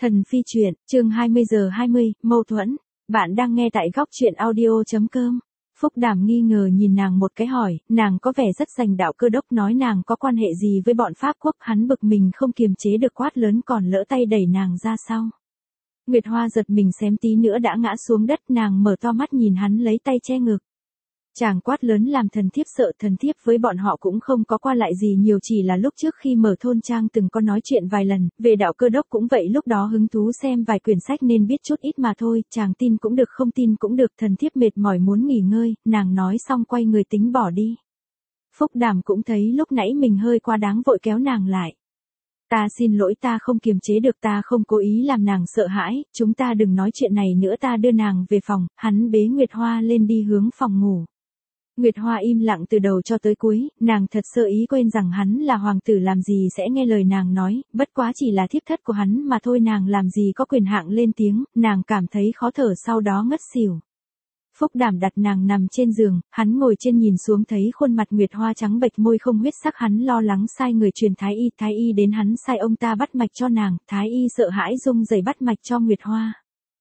Thần phi truyện, chương 20 giờ 20, mâu thuẫn. Bạn đang nghe tại góc truyện audio.com. Phúc Đàm nghi ngờ nhìn nàng một cái hỏi, nàng có vẻ rất giành đạo, Cơ Đốc nói nàng có quan hệ gì với bọn Pháp quốc, hắn bực mình không kiềm chế được quát lớn, còn lỡ tay đẩy nàng ra sau. Nguyệt Hoa giật mình xém tí nữa đã ngã xuống đất, nàng mở to mắt nhìn hắn lấy tay che ngực. Chàng quát lớn làm thần thiếp sợ, thần thiếp với bọn họ cũng không có qua lại gì nhiều, chỉ là lúc trước khi mở thôn trang từng có nói chuyện vài lần, về đạo Cơ Đốc cũng vậy, lúc đó hứng thú xem vài quyển sách nên biết chút ít mà thôi, chàng tin cũng được không tin cũng được, thần thiếp mệt mỏi muốn nghỉ ngơi, nàng nói xong quay người tính bỏ đi. Phúc Đàm cũng thấy lúc nãy mình hơi quá đáng, vội kéo nàng lại. Ta xin lỗi, ta không kiềm chế được, ta không cố ý làm nàng sợ hãi, chúng ta đừng nói chuyện này nữa, ta đưa nàng về phòng. Hắn bế Nguyệt Hoa lên đi hướng phòng ngủ. Nguyệt Hoa im lặng từ đầu cho tới cuối, nàng thật sơ ý quên rằng hắn là hoàng tử, làm gì sẽ nghe lời nàng nói, bất quá chỉ là thiếp thất của hắn mà thôi, nàng làm gì có quyền hạn lên tiếng, nàng cảm thấy khó thở sau đó ngất xỉu. Phúc Đàm đặt nàng nằm trên giường, hắn ngồi trên nhìn xuống thấy khuôn mặt Nguyệt Hoa trắng bệch, môi không huyết sắc, hắn lo lắng sai người truyền thái y đến, hắn sai ông ta bắt mạch cho nàng, thái y sợ hãi rung rẩy bắt mạch cho Nguyệt Hoa.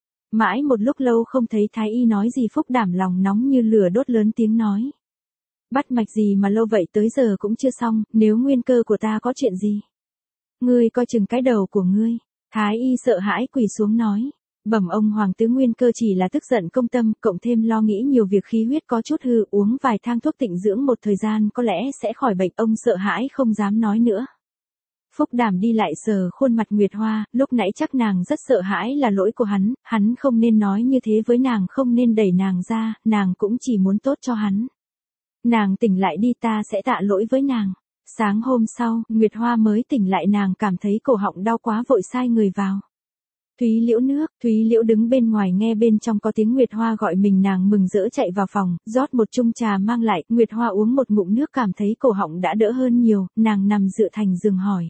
Mãi một lúc lâu không thấy thái y nói gì, Phúc Đàm lòng nóng như lửa đốt lớn tiếng nói. Bắt mạch gì mà lâu vậy, tới giờ cũng chưa xong, nếu Nguyên Cơ của ta có chuyện gì? Ngươi coi chừng cái đầu của ngươi. Thái y sợ hãi quỳ xuống nói. Bẩm ông hoàng tứ, Nguyên Cơ chỉ là tức giận công tâm, cộng thêm lo nghĩ nhiều việc, khí huyết có chút hư, uống vài thang thuốc tịnh dưỡng một thời gian có lẽ sẽ khỏi bệnh. Ông sợ hãi không dám nói nữa. Phúc Đàm đi lại sờ khuôn mặt Nguyệt Hoa, lúc nãy chắc nàng rất sợ hãi là lỗi của hắn không nên nói như thế với nàng, không nên đẩy nàng ra, nàng cũng chỉ muốn tốt cho hắn. Nàng tỉnh lại đi, ta sẽ tạ lỗi với nàng. Sáng hôm sau, Nguyệt Hoa mới tỉnh lại, nàng cảm thấy cổ họng đau quá vội sai người vào. Thúy Liễu nước, Thúy Liễu đứng bên ngoài nghe bên trong có tiếng Nguyệt Hoa gọi mình, nàng mừng rỡ chạy vào phòng, rót một chung trà mang lại, Nguyệt Hoa uống một ngụm nước cảm thấy cổ họng đã đỡ hơn nhiều, nàng nằm dựa thành giường hỏi.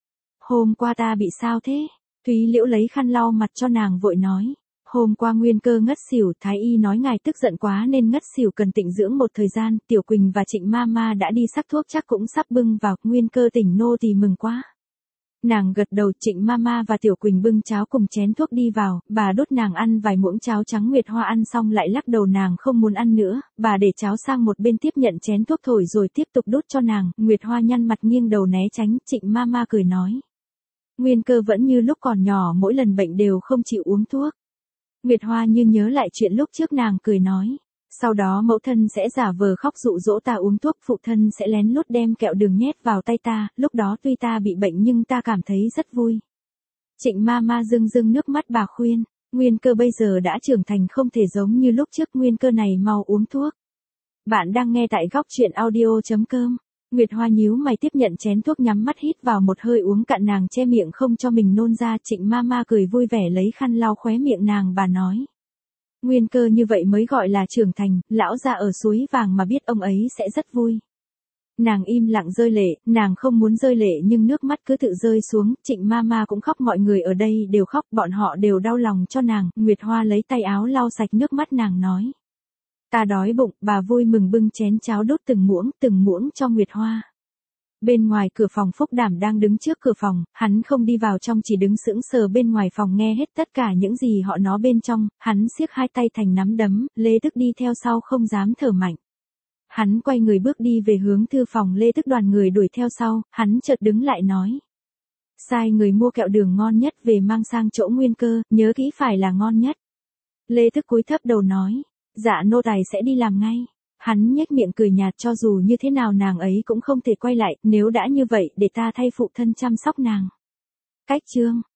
Hôm qua ta bị sao thế? Thúy Liễu lấy khăn lau mặt cho nàng vội nói. Hôm qua Nguyên Cơ ngất xỉu, thái y nói ngài tức giận quá nên ngất xỉu, cần tịnh dưỡng một thời gian, Tiểu Quỳnh và Trịnh Mama đã đi sắc thuốc, chắc cũng sắp bưng vào, Nguyên Cơ tỉnh nô thì mừng quá. Nàng gật đầu, Trịnh Mama và Tiểu Quỳnh bưng cháo cùng chén thuốc đi vào, bà đút nàng ăn vài muỗng cháo trắng, Nguyệt Hoa ăn xong lại lắc đầu, nàng không muốn ăn nữa, bà để cháo sang một bên tiếp nhận chén thuốc thổi rồi tiếp tục đút cho nàng, Nguyệt Hoa nhăn mặt nghiêng đầu né tránh, Trịnh Mama cười nói. Nguyên Cơ vẫn như lúc còn nhỏ, mỗi lần bệnh đều không chịu uống thuốc. Nguyệt Hoa như nhớ lại chuyện lúc trước, nàng cười nói. Sau đó mẫu thân sẽ giả vờ khóc dụ dỗ ta uống thuốc, phụ thân sẽ lén lút đem kẹo đường nhét vào tay ta, lúc đó tuy ta bị bệnh nhưng ta cảm thấy rất vui. Trịnh Mama rưng rưng nước mắt, bà khuyên, Nguyên Cơ bây giờ đã trưởng thành, không thể giống như lúc trước, Nguyên Cơ này mau uống thuốc. Bạn đang nghe tại góc truyện audio.com. Nguyệt Hoa nhíu mày tiếp nhận chén thuốc, nhắm mắt hít vào một hơi uống cạn, nàng che miệng không cho mình nôn ra. Trịnh Mama cười vui vẻ lấy khăn lau khóe miệng nàng, bà nói. Nguyên Cơ như vậy mới gọi là trưởng thành, lão già ở suối vàng mà biết ông ấy sẽ rất vui. Nàng im lặng rơi lệ, nàng không muốn rơi lệ nhưng nước mắt cứ tự rơi xuống, Trịnh Mama cũng khóc, mọi người ở đây đều khóc, bọn họ đều đau lòng cho nàng. Nguyệt Hoa lấy tay áo lau sạch nước mắt, nàng nói. Ta đói bụng, bà vui mừng bưng chén cháo đút từng muỗng cho Nguyệt Hoa. Bên ngoài cửa phòng, Phúc Đàm đang đứng trước cửa phòng, hắn không đi vào trong, chỉ đứng sững sờ bên ngoài phòng nghe hết tất cả những gì họ nói bên trong, hắn siết hai tay thành nắm đấm, Lê Tức đi theo sau không dám thở mạnh. Hắn quay người bước đi về hướng thư phòng, Lê Tức đoàn người đuổi theo sau, hắn chợt đứng lại nói. Sai người mua kẹo đường ngon nhất về mang sang chỗ Nguyên Cơ, nhớ kỹ phải là ngon nhất. Lê Tức cúi thấp đầu nói. Dạ nô tài sẽ đi làm ngay. Hắn nhếch miệng cười nhạt, cho dù như thế nào nàng ấy cũng không thể quay lại, nếu đã như vậy để ta thay phụ thân chăm sóc nàng. Cách chương